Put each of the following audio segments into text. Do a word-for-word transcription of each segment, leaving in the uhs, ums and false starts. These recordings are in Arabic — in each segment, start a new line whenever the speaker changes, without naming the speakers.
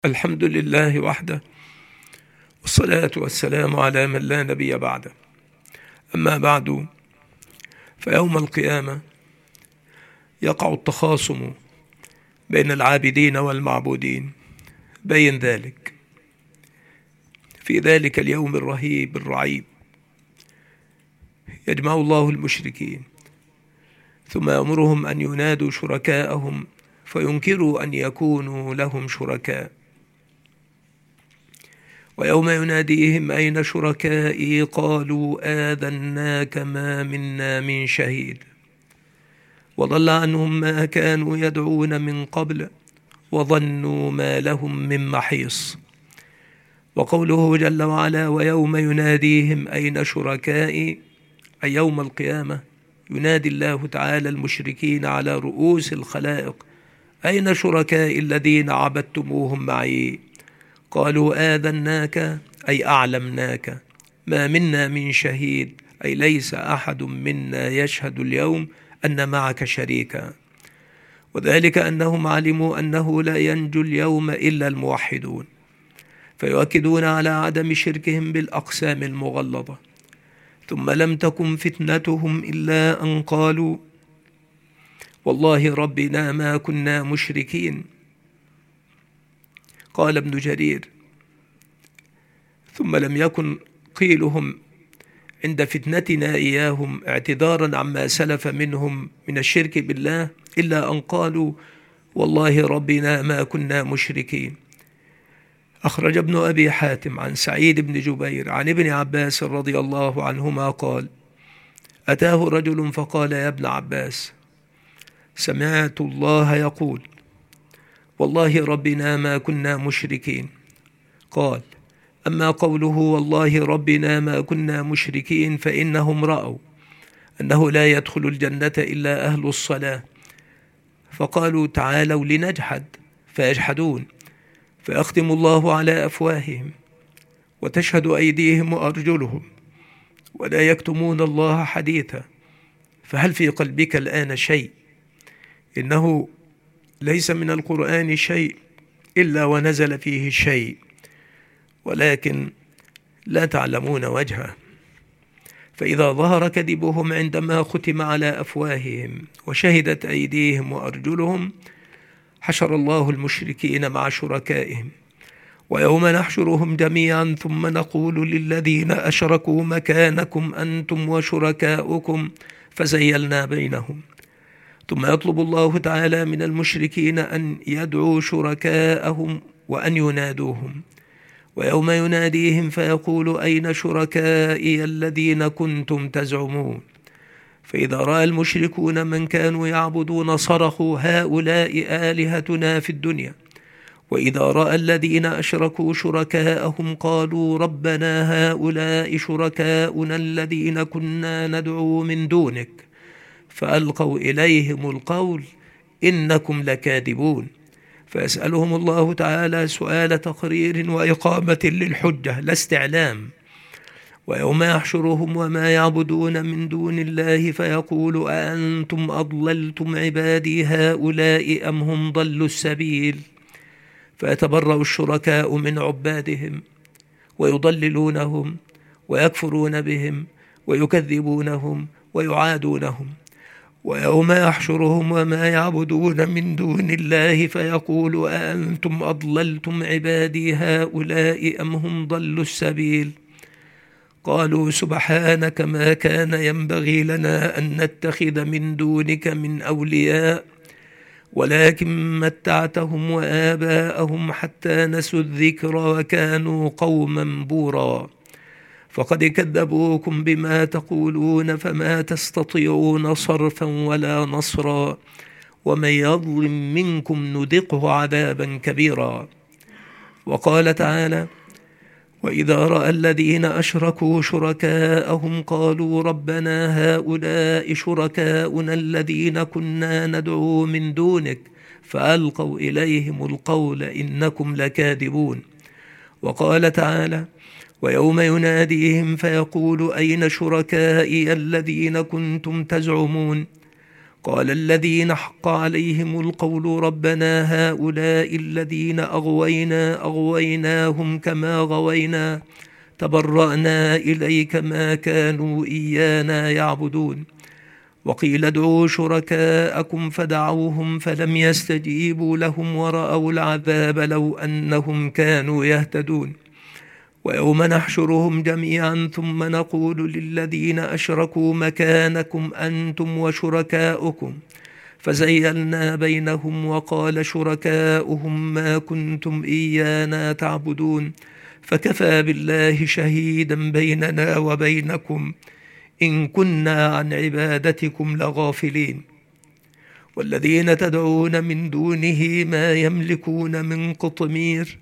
الحمد لله وحده، والصلاة والسلام على من لا نبي بعده. أما بعد، فيوم القيامة يقع التخاصم بين العابدين والمعبودين. بين ذلك في ذلك اليوم الرهيب الرعيب يجمع الله المشركين ثم يأمرهم أن ينادوا شركاءهم فينكروا أن يكونوا لهم شركاء. ويوم يناديهم أين شركائي قالوا آذناك ما منا من شهيد وضل عنهم ما كانوا يدعون من قبل وظنوا ما لهم من محيص. وقوله جل وعلا ويوم يناديهم أين شركائي، أي يوم القيامة ينادي الله تعالى المشركين على رؤوس الخلائق أين شركائي الذين عبدتموهم معي؟ قالوا آذناك أي أعلمناك، ما منا من شهيد أي ليس أحد منا يشهد اليوم أن معك شريكا. وذلك أنهم علموا أنه لا ينجو اليوم إلا الموحدون، فيؤكدون على عدم شركهم بالأقسام المغلظة. ثم لم تكن فتنتهم إلا أن قالوا والله ربنا ما كنا مشركين. قال ابن جرير ثم لم يكن قيلهم عند فتنتنا إياهم اعتذارا عما سلف منهم من الشرك بالله إلا أن قالوا والله ربنا ما كنا مشركين. أخرج ابن أبي حاتم عن سعيد بن جبير عن ابن عباس رضي الله عنهما قال أتاه رجل فقال يا ابن عباس سمعت الله يقول والله ربنا ما كنا مشركين. قال أما قوله والله ربنا ما كنا مشركين فإنهم رأوا أنه لا يدخل الجنة إلا أهل الصلاة، فقالوا تعالوا لنجحد فيجحدون فيختم الله على أفواههم وتشهد أيديهم وأرجلهم ولا يكتمون الله حديثا. فهل في قلبك الآن شيء؟ إنه ليس من القرآن شيء إلا ونزل فيه شيء، ولكن لا تعلمون وجهه. فإذا ظهر كذبهم عندما ختم على أفواههم وشهدت أيديهم وأرجلهم حشر الله المشركين مع شركائهم. ويوم نحشرهم جميعا ثم نقول للذين أشركوا مكانكم أنتم وشركاؤكم فزيلنا بينهم. ثم يطلب الله تعالى من المشركين أن يدعوا شركاءهم وأن ينادوهم. ويوم يناديهم فيقول أين شركائي الذين كنتم تزعمون؟ فإذا رأى المشركون من كانوا يعبدون صرخوا هؤلاء آلهتنا في الدنيا. وإذا رأى الذين أشركوا شركاءهم قالوا ربنا هؤلاء شركاؤنا الذين كنا ندعو من دونك فألقوا إليهم القول إنكم لكاذبون. فيسألهم الله تعالى سؤال تقرير وإقامة للحجة لا استعلام. ويوم يحشرهم وما يعبدون من دون الله فيقول أأنتم أضللتم عبادي هؤلاء أم هم ضلوا السبيل؟ فيتبرأ الشركاء من عبادهم ويضللونهم ويكفرون بهم ويكذبونهم ويعادونهم. ويوم يحشرهم وما يعبدون من دون الله فيقول أأنتم أضللتم عبادي هؤلاء أم هم ضلوا السبيل؟ قالوا سبحانك ما كان ينبغي لنا أن نتخذ من دونك من أولياء ولكن متعتهم وآباءهم حتى نسوا الذكر وكانوا قوما بورا. فقد كذبوكم بما تقولون فما تستطيعون صرفا ولا نصرا ومن يظلم منكم نذقه عذابا كبيرا. وقال تعالى وإذا رأى الذين أشركوا شركاءهم قالوا ربنا هؤلاء شركاؤنا الذين كنا ندعو من دونك فألقوا إليهم القول إنكم لكاذبون. وقال تعالى ويوم يناديهم فيقول أين شركائي الذين كنتم تزعمون؟ قال الذين حق عليهم القول ربنا هؤلاء الذين أغوينا أغويناهم كما غوينا تبرأنا إليك ما كانوا إيانا يعبدون. وقيل ادعوا شركاءكم فدعوهم فلم يستجيبوا لهم ورأوا العذاب لو أنهم كانوا يهتدون. ويوم نحشرهم جميعا ثم نقول للذين أشركوا مكانكم أنتم وشركاؤكم فزيلنا بينهم وقال شركاؤهم ما كنتم إيانا تعبدون فكفى بالله شهيدا بيننا وبينكم إن كنا عن عبادتكم لغافلين. والذين تدعون من دونه ما يملكون من قطمير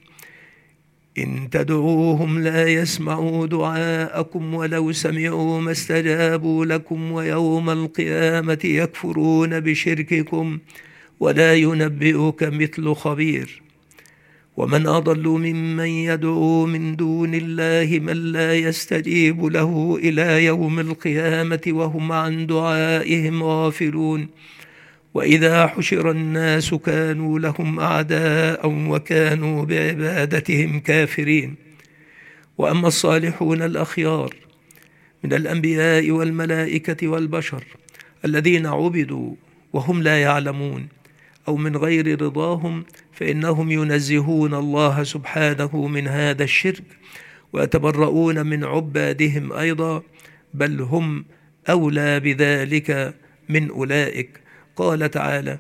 إن تدعوهم لا يسمعوا دعاءكم ولو سمعوا ما استجابوا لكم ويوم القيامة يكفرون بشرككم ولا ينبئك مثل خبير. ومن أضل ممن يدعو من دون الله من لا يستجيب له إلى يوم القيامة وهم عن دعائهم غافلون. وإذا حشر الناس كانوا لهم أعداء وكانوا بعبادتهم كافرين. وأما الصالحون الأخيار من الأنبياء والملائكة والبشر الذين عبدوا وهم لا يعلمون أو من غير رضاهم فإنهم ينزهون الله سبحانه من هذا الشرك ويتبرؤون من عبادهم أيضا، بل هم أولى بذلك من أولئك. قال تعالى: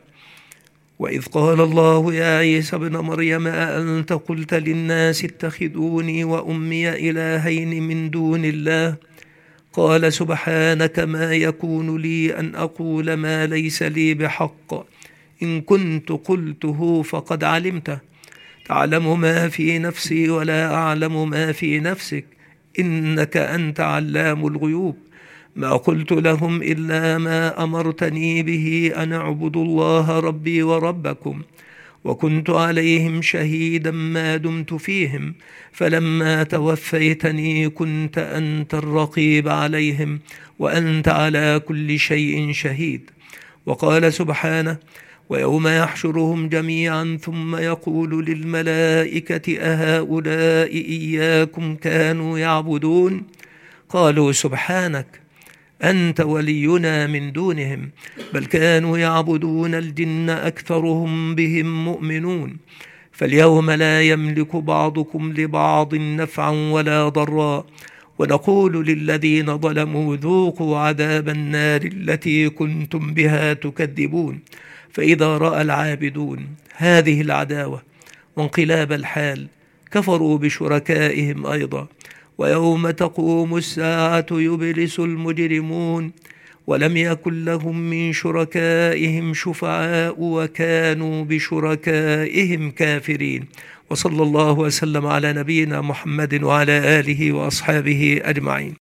وإذ قال الله يا عيسى ابن مريم أأنت قلت للناس اتخذوني وأمي إلهين من دون الله قال سبحانك ما يكون لي أن أقول ما ليس لي بحق إن كنت قلته فقد علمته تعلم ما في نفسي ولا أعلم ما في نفسك إنك أنت علام الغيوب ما قلت لهم إلا ما أمرتني به أن أعبدوا الله ربي وربكم وكنت عليهم شهيدا ما دمت فيهم فلما توفيتني كنت أنت الرقيب عليهم وأنت على كل شيء شهيد. وقال سبحانه: ويوم يحشرهم جميعا ثم يقول للملائكة أهؤلاء إياكم كانوا يعبدون قالوا سبحانك أنت ولينا من دونهم بل كانوا يعبدون الجن أكثرهم بهم مؤمنون فاليوم لا يملك بعضكم لبعض نفعا ولا ضرا ونقول للذين ظلموا ذوقوا عذاب النار التي كنتم بها تكذبون. فإذا رأى العابدون هذه العداوة وانقلاب الحال كفروا بشركائهم أيضا. ويوم تقوم الساعة يبلس المجرمون ولم يكن لهم من شركائهم شفعاء وكانوا بشركائهم كافرين. وصلى الله وسلم على نبينا محمد وعلى آله وأصحابه أجمعين.